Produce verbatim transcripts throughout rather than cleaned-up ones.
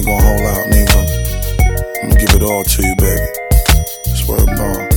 ain't gonna hold out neither. I'm gonna give it all to you, baby. Swear to God.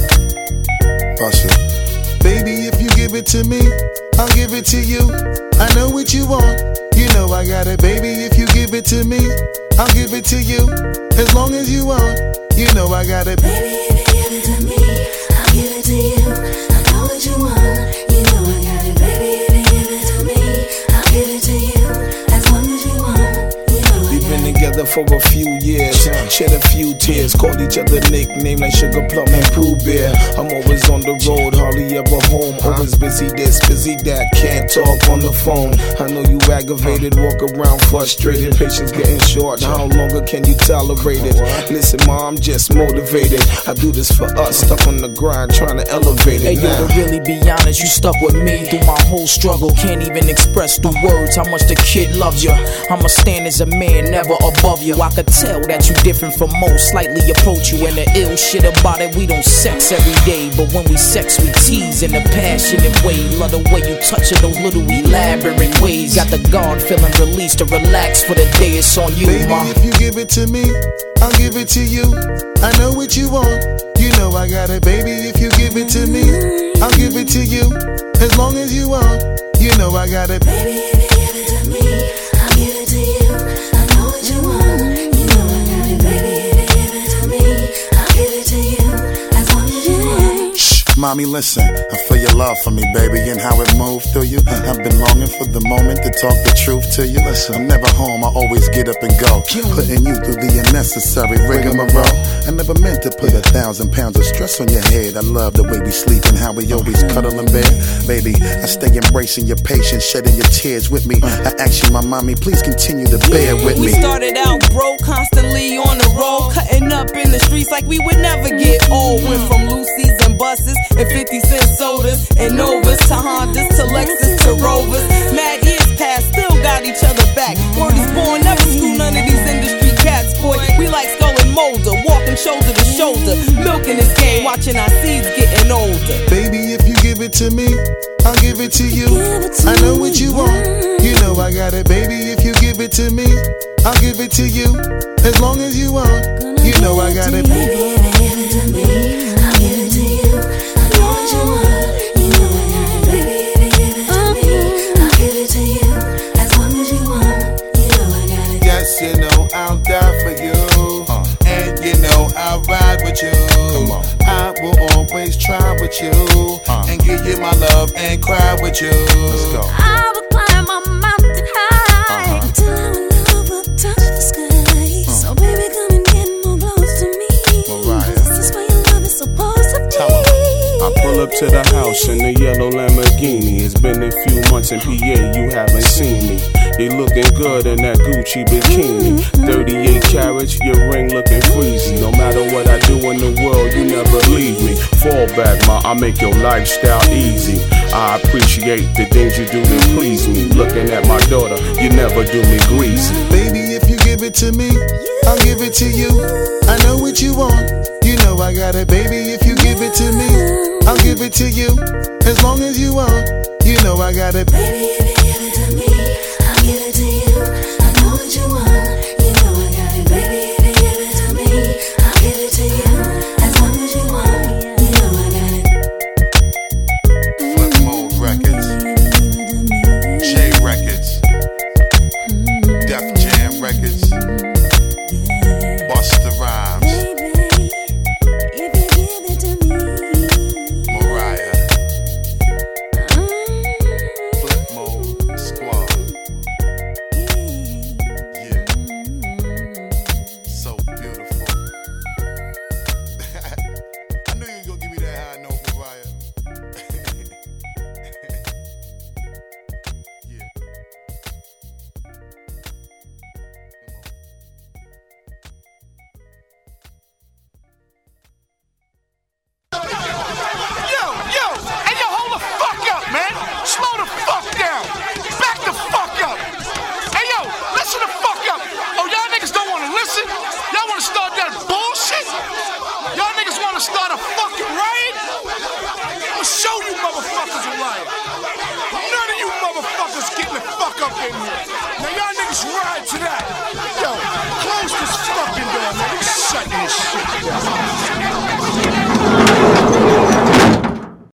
Bust it. Baby, if you give it to me, I'll give it to you. I know what you want, you know I got it. Baby, if you give it to me, I'll give it to you. As long as you want, you know I got it. Baby, if you give it to me, I'll give it to you. I know what you want, you know I got it. Baby, if you give it to me, I'll give it to you. As long as you want, you know I got it. We've been together for a few years, shed a few tears, called each other nicknames like Sugar Plum and Pooh Bear. I'm always on the road, hardly ever home, always busy this, busy that, can't talk on the phone. I know you aggravated, walk around frustrated, patience getting short, how longer can you tolerate it? Listen ma, I'm just motivated, I do this for us, stuck on the grind, trying to elevate it. Hey yo, to really be honest, you stuck with me through my whole struggle, can't even express through words how much the kid loves you. I'ma stand as a man, never above you. I could tell that you different from most, slightly approach you. And the ill shit about it, we don't sex every day, but when we sex, we tease in a passionate way. Love the way you touch it, those little elaborate ways. Got the guard feeling released to relax for the day. It's on you, baby, ma. If you give it to me, I'll give it to you. I know what you want, you know I got it. Baby, if you give it to me, I'll give it to you. As long as you want, you know I got it. Baby, if you give it to me, I'll give it to you. I know what you want, you know I got it. Baby, if you give it to me, I'll give it to you. As long as you want. Shh, mommy, listen. I feel your love for me, baby, and how it moved through you. I've been longing for the moment to talk the truth to you. Listen, I'm never home, I always get up and go, putting you through the unnecessary rigmarole. I never meant to put a thousand pounds of stress on your head. I love the way we sleep and how we always cuddle in bed. Baby, I stay embracing your patience, shedding your tears with me. I ask you, my mommy, please continue to bear with me. We started out broke, constantly on the road, cutting up in the streets like we would never get old. Went from Lucy's and buses and fifty cent sodas and Novas to Hondas to Lexus to Rovers. Mad years past, still got each other back. Word is born, never screw none of these industry cats, boy. We like Skull and Molder, walking shoulder to shoulder, milking this game, watching our seeds getting older. Baby, if you give it to me, I'll give it to you. I know what you want, you know I got it. Baby, if you give it to me, I'll give it to you. As long as you want, you know I got it. Baby, if you give it to me, I'll give it to you. I know what you want, you know I got it. Baby, if you give it to me, I'll give it to you. As long as you want, you know I got it. Yes, you know I'll die for you, uh, and you know I'll ride with you. Come on. I will always try with you, uh, and give you my love and cry with you. Let's go. I will climb a mountain high, uh-huh, until our love will touch the sky. Uh. So baby, come and get more close to me. Mariah. This is where your love is supposed to be. I pull up to the house in the yellow Lamborghini. It's been a few months in P A, you haven't seen me. You looking good in that Gucci bikini. thirty-eight carats, your ring looking freezy. No matter what I do in the world, you never leave me. Fall back, ma, I make your lifestyle easy. I appreciate the things you do to please me. Looking at my daughter, you never do me greasy. Baby, if you give it to me, I'll give it to you. I know what you want, you know I got it. Baby, if you give it to me, I'll give it to you. As long as you want, you know I got it. Baby, if you give it to me,